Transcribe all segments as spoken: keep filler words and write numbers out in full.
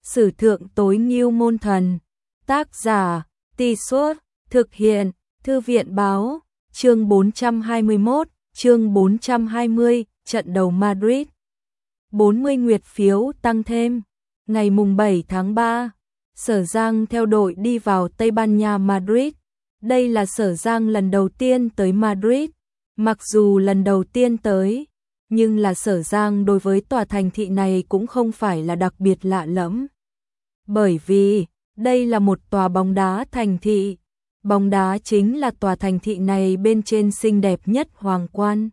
Sử thượng tối ngưu môn thần. Tác giả, Tì Suốt, thực hiện, Thư viện báo, chương bốn trăm hai mươi mốt, chương bốn trăm hai mươi, trận đầu Madrid. bốn mươi nguyệt phiếu tăng thêm. Ngày mùng bảy tháng ba, Sở Giang theo đội đi vào Tây Ban Nha Madrid. Đây là Sở Giang lần đầu tiên tới Madrid. Mặc dù lần đầu tiên tới, nhưng là Sở Giang đối với tòa thành thị này cũng không phải là đặc biệt lạ lẫm. Bởi vì, đây là một tòa bóng đá thành thị. Bóng đá chính là tòa thành thị này bên trên xinh đẹp nhất hoàng quan.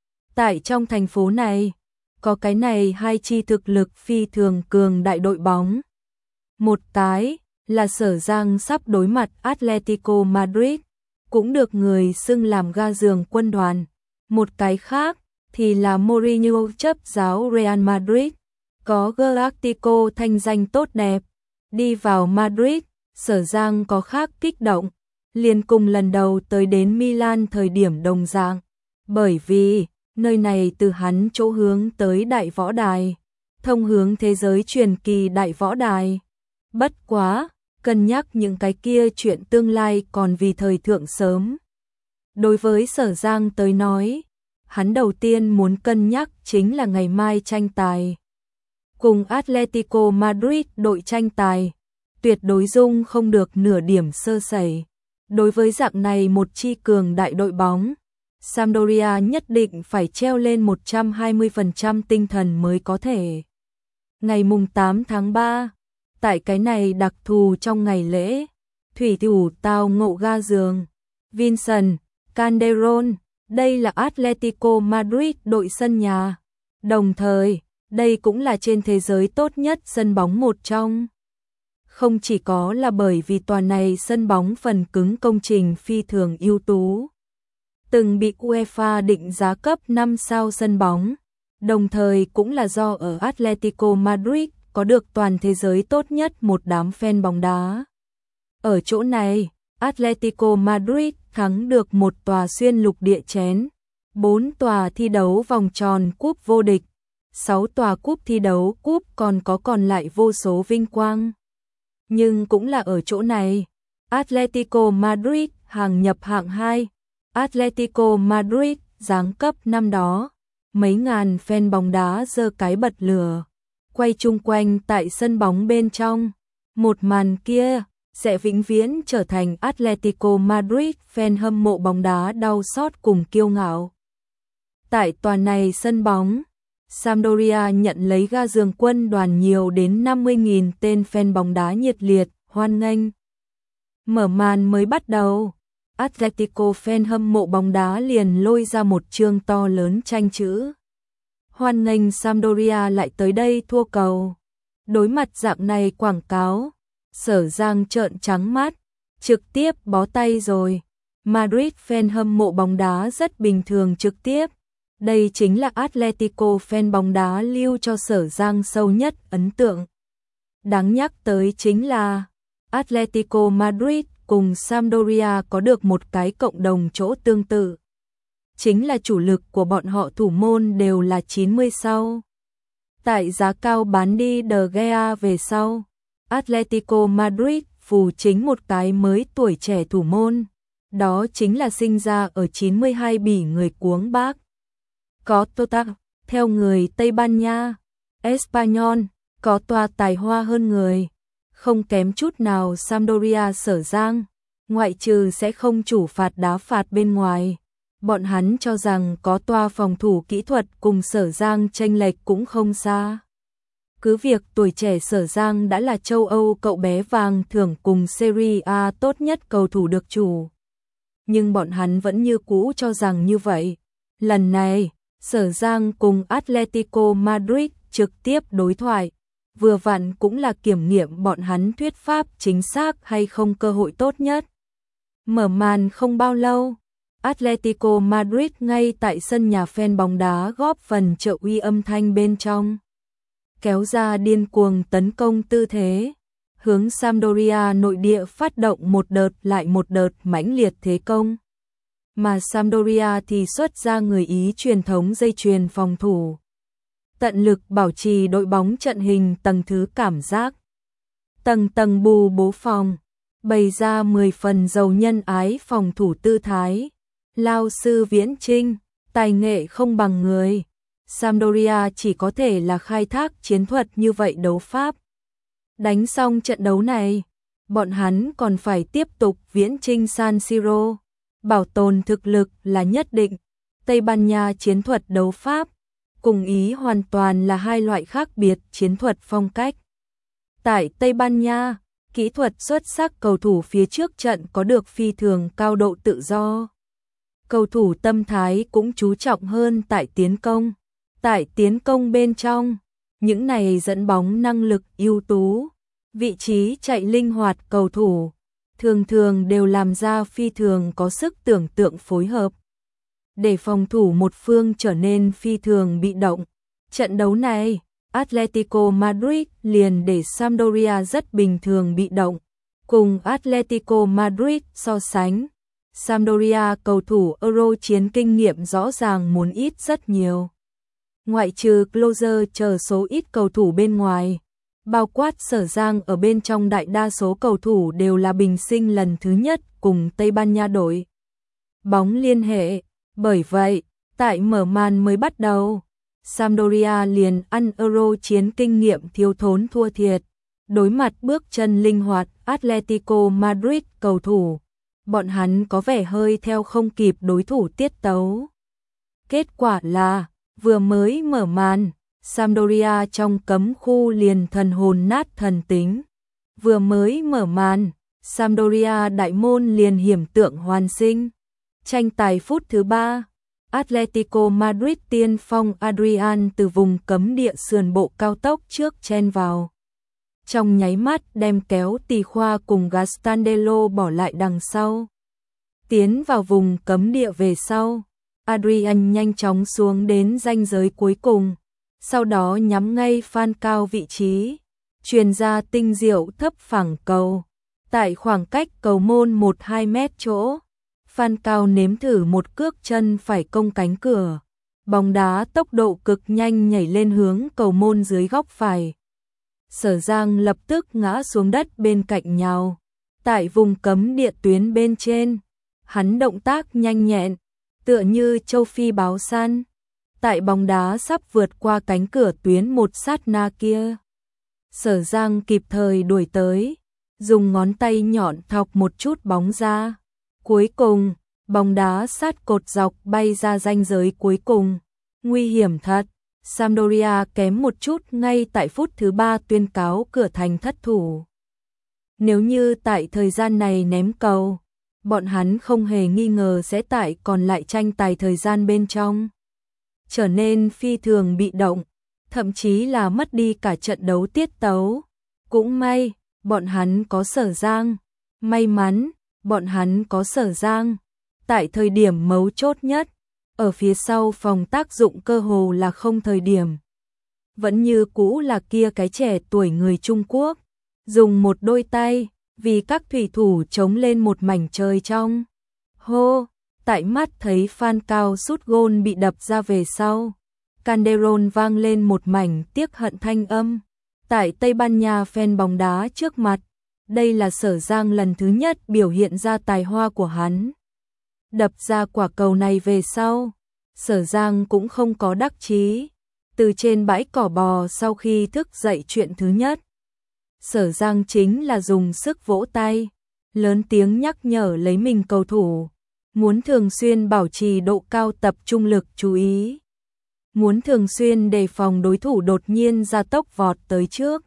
Tại trong thành phố này, có cái này hai chi thực lực phi thường cường đại đội bóng. Một cái là Sở Giang sắp đối mặt Atletico Madrid, cũng được người xưng làm ga giường quân đoàn. Một cái khác thì là Mourinho chấp giáo Real Madrid, có Galactico thanh danh tốt đẹp. Đi vào Madrid, Sở Giang có khác kích động, liền cùng lần đầu tới đến Milan thời điểm đồng dạng, bởi vì nơi này từ hắn chỗ hướng tới đại võ đài, thông hướng thế giới truyền kỳ đại võ đài. Bất quá, cân nhắc những cái kia chuyện tương lai còn vì thời thượng sớm. Đối với Sở Giang tới nói, hắn đầu tiên muốn cân nhắc chính là ngày mai tranh tài. Cùng Atletico Madrid đội tranh tài, tuyệt đối dung không được nửa điểm sơ sẩy. Đối với dạng này một chi cường đại đội bóng, Sampdoria nhất định phải treo lên một trăm hai mươi phần trăm tinh thần mới có thể. Ngày mùng tám tháng ba, tại cái này đặc thù trong ngày lễ, thủy thủ tao ngộ ga giường, Vincent Calderón, đây là Atletico Madrid đội sân nhà. Đồng thời, đây cũng là trên thế giới tốt nhất sân bóng một trong. Không chỉ có là bởi vì tòa này sân bóng phần cứng công trình phi thường ưu tú, từng bị UEFA định giá cấp năm sao sân bóng, đồng thời cũng là do ở Atletico Madrid có được toàn thế giới tốt nhất một đám fan bóng đá. Ở chỗ này, Atletico Madrid thắng được một tòa xuyên lục địa chén, bốn tòa thi đấu vòng tròn cúp vô địch, sáu tòa cúp thi đấu cúp còn có còn lại vô số vinh quang. Nhưng cũng là ở chỗ này, Atletico Madrid hàng nhập hạng hai, Atletico Madrid giáng cấp năm đó, mấy ngàn fan bóng đá giơ cái bật lửa, quay chung quanh tại sân bóng bên trong. Một màn kia sẽ vĩnh viễn trở thành Atletico Madrid fan hâm mộ bóng đá đau xót cùng kiêu ngạo. Tại tòa này sân bóng, Sampdoria nhận lấy ga giường quân đoàn nhiều đến năm mươi nghìn tên fan bóng đá nhiệt liệt, hoan nghênh. Mở màn mới bắt đầu, Atletico fan hâm mộ bóng đá liền lôi ra một chương to lớn tranh chữ. Hoan nghênh Sampdoria lại tới đây thua cầu. Đối mặt dạng này quảng cáo, Sở Giang trợn trắng mắt, trực tiếp bó tay rồi. Madrid fan hâm mộ bóng đá rất bình thường trực tiếp. Đây chính là Atletico fan bóng đá lưu cho Sở Giang sâu nhất ấn tượng. Đáng nhắc tới chính là Atletico Madrid cùng Sampdoria có được một cái cộng đồng chỗ tương tự. Chính là chủ lực của bọn họ thủ môn đều là chín mươi sau. Tại giá cao bán đi De Gea về sau, Atletico Madrid phù chính một cái mới tuổi trẻ thủ môn. Đó chính là sinh ra ở chín mươi hai bỉ người cuống bác. Có Tota, theo người Tây Ban Nha, Espanyol, có tòa tài hoa hơn người, không kém chút nào Sampdoria Sở Giang, ngoại trừ sẽ không chủ phạt đá phạt bên ngoài. Bọn hắn cho rằng có tòa phòng thủ kỹ thuật cùng Sở Giang chênh lệch cũng không xa. Cứ việc tuổi trẻ Sở Giang đã là châu Âu cậu bé vàng thưởng cùng Serie A tốt nhất cầu thủ được chủ. Nhưng bọn hắn vẫn như cũ cho rằng như vậy. Lần này, Sở Giang cùng Atletico Madrid trực tiếp đối thoại, vừa vặn cũng là kiểm nghiệm bọn hắn thuyết pháp chính xác hay không cơ hội tốt nhất. Mở màn không bao lâu, Atletico Madrid ngay tại sân nhà fan bóng đá góp phần trợ uy âm thanh bên trong, kéo ra điên cuồng tấn công tư thế, hướng Sampdoria nội địa phát động một đợt lại một đợt mãnh liệt thế công. Mà Sampdoria thì xuất ra người Ý truyền thống dây chuyền phòng thủ, tận lực bảo trì đội bóng trận hình tầng thứ cảm giác. tầng tầng bù bố phòng, bày ra mười phần giàu nhân ái phòng thủ tư thái. Lao sư Viễn Chinh, tài nghệ không bằng người. Sampdoria chỉ có thể là khai thác chiến thuật như vậy đấu pháp. Đánh xong trận đấu này, bọn hắn còn phải tiếp tục viễn chinh San Siro. Bảo tồn thực lực là nhất định. Tây Ban Nha chiến thuật đấu pháp, cùng Ý hoàn toàn là hai loại khác biệt chiến thuật phong cách. Tại Tây Ban Nha, kỹ thuật xuất sắc cầu thủ phía trước trận có được phi thường cao độ tự do. Cầu thủ tâm thái cũng chú trọng hơn tại tiến công. Tại tiến công bên trong, những này dẫn bóng năng lực ưu tú, vị trí chạy linh hoạt cầu thủ, thường thường đều làm ra phi thường có sức tưởng tượng phối hợp. Để phòng thủ một phương trở nên phi thường bị động. Trận đấu này, Atletico Madrid liền để Sampdoria rất bình thường bị động. Cùng Atletico Madrid so sánh, Sampdoria cầu thủ Euro chiến kinh nghiệm rõ ràng muốn ít rất nhiều. Ngoại trừ Closer chờ số ít cầu thủ bên ngoài, bao quát Sở Giang ở bên trong đại đa số cầu thủ đều là bình sinh lần thứ nhất cùng Tây Ban Nha đội bóng liên hệ. Bởi vậy, tại mở màn mới bắt đầu, Sampdoria liền ăn Euro chiến kinh nghiệm thiếu thốn thua thiệt. Đối mặt bước chân linh hoạt Atletico Madrid cầu thủ, bọn hắn có vẻ hơi theo không kịp đối thủ tiết tấu. Kết quả là, vừa mới mở màn, Sampdoria trong cấm khu liền thần hồn nát thần tính. Vừa mới mở màn, Sampdoria đại môn liền hiểm tượng hoàn sinh. Tranh tài phút thứ ba, Atletico Madrid tiên phong Adrian từ vùng cấm địa sườn bộ cao tốc trước chen vào. Trong nháy mắt đem kéo Tì Khoa cùng Gastandelo bỏ lại đằng sau. Tiến vào vùng cấm địa về sau, Adrian nhanh chóng xuống đến ranh giới cuối cùng, sau đó nhắm ngay Falcao vị trí, truyền ra tinh diệu thấp phẳng cầu. Tại khoảng cách cầu môn một đến hai mét chỗ, Falcao nếm thử một cước chân phải công cánh cửa. Bóng đá tốc độ cực nhanh nhảy lên hướng cầu môn dưới góc phải. Sở Giang lập tức ngã xuống đất bên cạnh nhào. Tại vùng cấm địa tuyến bên trên, hắn động tác nhanh nhẹn, tựa như châu Phi báo săn. Tại bóng đá sắp vượt qua cánh cửa tuyến một sát na kia, Sở Giang kịp thời đuổi tới, dùng ngón tay nhọn thọc một chút bóng ra. Cuối cùng, bóng đá sát cột dọc bay ra ranh giới cuối cùng. Nguy hiểm thật, Sampdoria kém một chút ngay tại phút thứ ba tuyên cáo cửa thành thất thủ. Nếu như tại thời gian này ném cầu, bọn hắn không hề nghi ngờ sẽ tại còn lại tranh tài thời gian bên trong trở nên phi thường bị động, thậm chí là mất đi cả trận đấu tiết tấu. Cũng may, bọn hắn có Sở Giang. May mắn, bọn hắn có Sở Giang. Tại thời điểm mấu chốt nhất, ở phía sau phòng tác dụng cơ hồ là không thời điểm. Vẫn như cũ là kia cái trẻ tuổi người Trung Quốc, dùng một đôi tay, vì các thủy thủ chống lên một mảnh trời trong. Hô, tại mắt thấy Falcao sút gôn bị đập ra về sau, Calderón vang lên một mảnh tiếc hận thanh âm. Tại Tây Ban Nha fan bóng đá trước mặt, đây là Sở Giang lần thứ nhất biểu hiện ra tài hoa của hắn. Đập ra quả cầu này về sau, Sở Giang cũng không có đắc chí. Từ trên bãi cỏ bò sau khi thức dậy chuyện thứ nhất, Sở Giang chính là dùng sức vỗ tay, lớn tiếng nhắc nhở lấy mình cầu thủ, muốn thường xuyên bảo trì độ cao tập trung lực chú ý, muốn thường xuyên đề phòng đối thủ đột nhiên ra tốc vọt tới trước.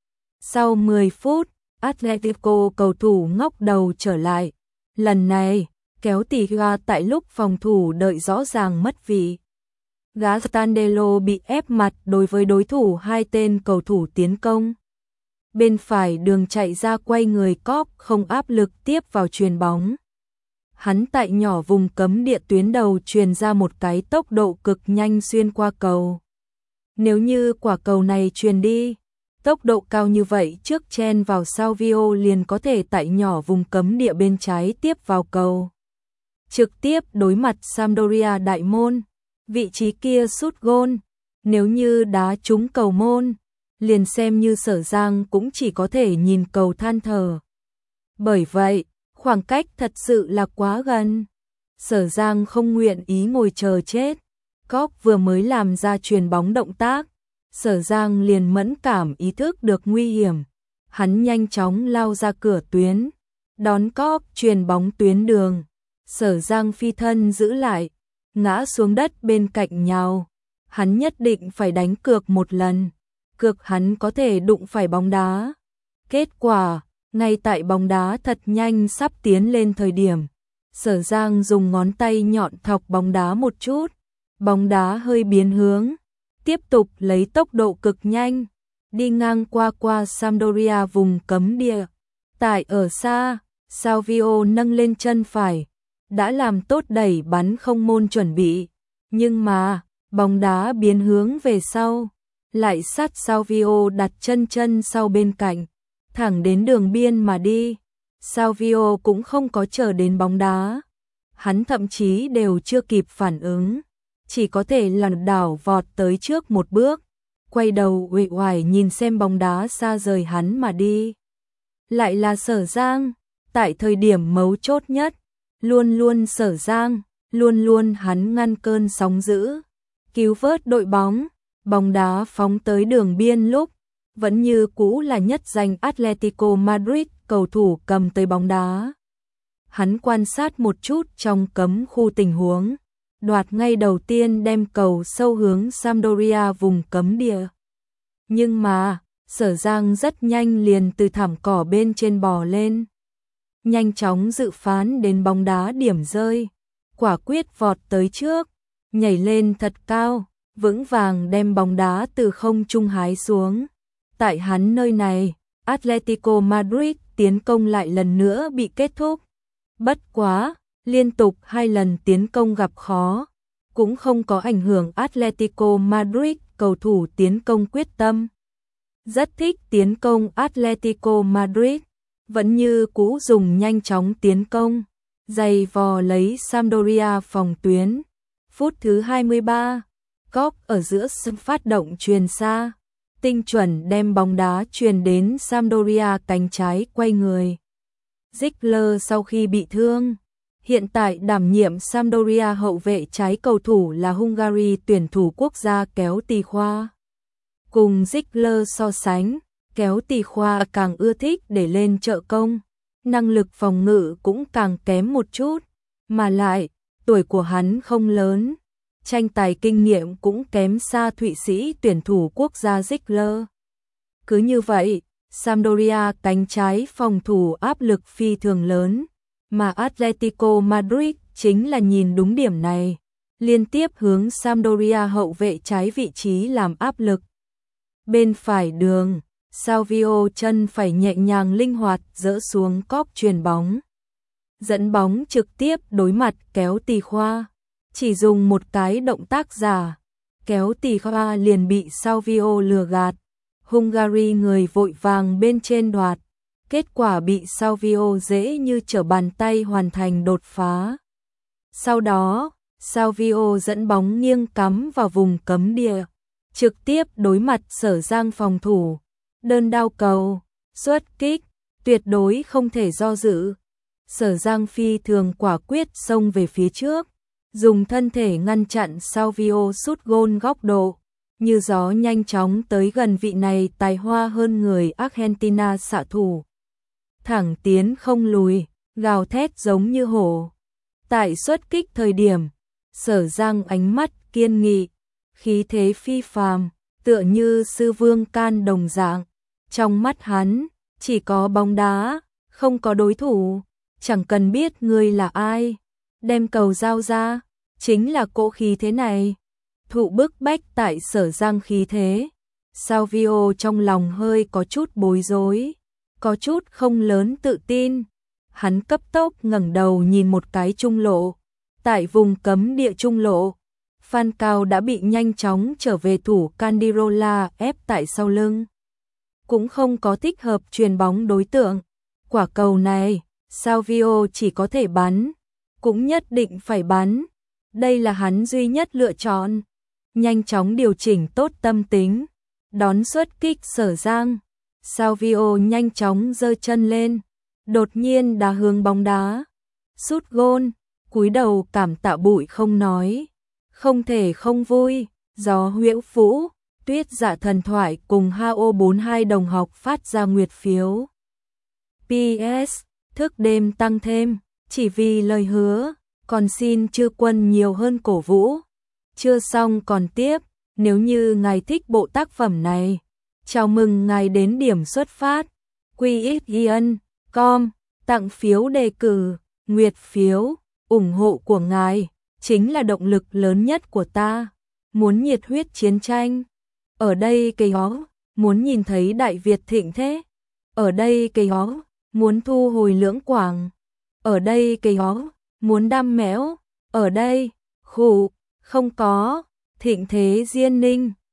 Sau mười phút, Atletico cầu thủ ngóc đầu trở lại, lần này kéo Tì Khoa tại lúc phòng thủ đợi rõ ràng mất vị. Gastandelo bị ép mặt đối với đối thủ hai tên cầu thủ tiến công. Bên phải đường chạy ra quay người cóp không áp lực tiếp vào chuyền bóng. Hắn tại nhỏ vùng cấm địa tuyến đầu truyền ra một cái tốc độ cực nhanh xuyên qua cầu. Nếu như quả cầu này truyền đi, tốc độ cao như vậy trước chen vào Salvio liền có thể tại nhỏ vùng cấm địa bên trái tiếp vào cầu, trực tiếp đối mặt Sampdoria đại môn. Vị trí kia sút gôn, nếu như đá trúng cầu môn, liền xem như Sở Giang cũng chỉ có thể nhìn cầu than thở. Bởi vậy, khoảng cách thật sự là quá gần. Sở Giang không nguyện ý ngồi chờ chết. Cóc vừa mới làm ra chuyền bóng động tác, Sở Giang liền mẫn cảm ý thức được nguy hiểm. Hắn nhanh chóng lao ra cửa tuyến, đón Cóc chuyền bóng tuyến đường. Sở Giang phi thân giữ lại, ngã xuống đất bên cạnh nhau. Hắn nhất định phải đánh cược một lần, cược hắn có thể đụng phải bóng đá. Kết quả, ngay tại bóng đá thật nhanh sắp tiến lên thời điểm, Sở Giang dùng ngón tay nhọn thọc bóng đá một chút, bóng đá hơi biến hướng, tiếp tục lấy tốc độ cực nhanh, đi ngang qua qua Sampdoria vùng cấm địa. Tại ở xa, Salvio nâng lên chân phải, đã làm tốt đẩy bắn không môn chuẩn bị, nhưng mà, bóng đá biến hướng về sau, lại sát Salvio đặt chân chân sau bên cạnh, thẳng đến đường biên mà đi. Salvio cũng không có chờ đến bóng đá, hắn thậm chí đều chưa kịp phản ứng, chỉ có thể lảo đảo vọt tới trước một bước, quay đầu uể oải nhìn xem bóng đá xa rời hắn mà đi. Lại là Sở Giang, tại thời điểm mấu chốt nhất, luôn luôn Sở Giang, luôn luôn hắn ngăn cơn sóng dữ, cứu vớt đội bóng. Bóng đá phóng tới đường biên lúc, vẫn như cũ là nhất danh Atletico Madrid cầu thủ cầm tới bóng đá. Hắn quan sát một chút trong cấm khu tình huống, đoạt ngay đầu tiên đem cầu sâu hướng Sampdoria vùng cấm địa. Nhưng mà, Sở Giang rất nhanh liền từ thảm cỏ bên trên bò lên, nhanh chóng dự phán đến bóng đá điểm rơi, quả quyết vọt tới trước, nhảy lên thật cao, vững vàng đem bóng đá từ không trung hái xuống. Tại hắn nơi này, Atletico Madrid tiến công lại lần nữa bị kết thúc. Bất quá, liên tục hai lần tiến công gặp khó, cũng không có ảnh hưởng Atletico Madrid cầu thủ tiến công quyết tâm. Rất thích tiến công Atletico Madrid, vẫn như cũ dùng nhanh chóng tiến công, giày vò lấy Sampdoria phòng tuyến. Phút thứ hai mươi ba, Cóc ở giữa sân phát động chuyền xa, tinh chuẩn đem bóng đá chuyền đến Sampdoria cánh trái quay người. Ziegler sau khi bị thương, hiện tại đảm nhiệm Sampdoria hậu vệ trái cầu thủ là Hungary tuyển thủ quốc gia Kéo Tì Khoa. Cùng Ziegler so sánh, Kéo Tì Khoa càng ưa thích để lên trợ công, năng lực phòng ngự cũng càng kém một chút, mà lại, tuổi của hắn không lớn, tranh tài kinh nghiệm cũng kém xa Thụy Sĩ tuyển thủ quốc gia Ziegler. Cứ như vậy, Sampdoria cánh trái phòng thủ áp lực phi thường lớn, mà Atletico Madrid chính là nhìn đúng điểm này, liên tiếp hướng Sampdoria hậu vệ trái vị trí làm áp lực. Bên phải đường, Salvio chân phải nhẹ nhàng linh hoạt dỡ xuống Cóc chuyền bóng, dẫn bóng trực tiếp đối mặt Kéo Tì Khoa. Chỉ dùng một cái động tác giả, Kéo Tì Khoa liền bị Salvio lừa gạt. Hungary người vội vàng bên trên đoạt, kết quả bị Salvio dễ như trở bàn tay hoàn thành đột phá. Sau đó, Salvio dẫn bóng nghiêng cắm vào vùng cấm địa, trực tiếp đối mặt Sở Giang phòng thủ, đơn đao cầu, xuất kích, tuyệt đối không thể do dự. Sở Giang phi thường quả quyết xông về phía trước, dùng thân thể ngăn chặn Salvio sút gôn góc độ, như gió nhanh chóng tới gần vị này tài hoa hơn người Argentina xạ thủ. Thẳng tiến không lùi, gào thét giống như hổ. Tại xuất kích thời điểm, Sở Giang ánh mắt kiên nghị, khí thế phi phàm, tựa như sư vương can đồng dạng. Trong mắt hắn, chỉ có bóng đá, không có đối thủ, chẳng cần biết người là ai. Đem cầu giao ra, chính là cỗ khí thế này. Thụ bức bách tại Sở Giang khí thế, Salvio trong lòng hơi có chút bối rối, có chút không lớn tự tin. Hắn cấp tốc ngẩng đầu nhìn một cái trung lộ, tại vùng cấm địa trung lộ, Falcao đã bị nhanh chóng trở về thủ Candirola ép tại sau lưng, cũng không có thích hợp chuyền bóng đối tượng. Quả cầu này, Salvio chỉ có thể bắn, cũng nhất định phải bắn. Đây là hắn duy nhất lựa chọn. Nhanh chóng điều chỉnh tốt tâm tính, đón xuất kích Sở Giang. Salvio nhanh chóng giơ chân lên, đột nhiên đá hướng bóng đá. Sút gôn, cúi đầu cảm tạ Bụi không nói. Không thể không vui, gió huyễu vũ, Tuyết Dạ Thần Thoại cùng H O bốn hai đồng học phát ra nguyệt phiếu. pê ét, thức đêm tăng thêm, chỉ vì lời hứa, còn xin chư quân nhiều hơn cổ vũ. Chưa xong còn tiếp, nếu như ngài thích bộ tác phẩm này, chào mừng ngài đến điểm xuất phát, quy ích yên com, tặng phiếu đề cử, nguyệt phiếu, ủng hộ của ngài, chính là động lực lớn nhất của ta. Muốn nhiệt huyết chiến tranh, ở đây cây ó, muốn nhìn thấy Đại Việt thịnh thế, ở đây cây ó, muốn thu hồi Lưỡng Quảng, ở đây cây ó, muốn đam mẽo, ở đây, khủ, không có, thịnh thế Diên Ninh.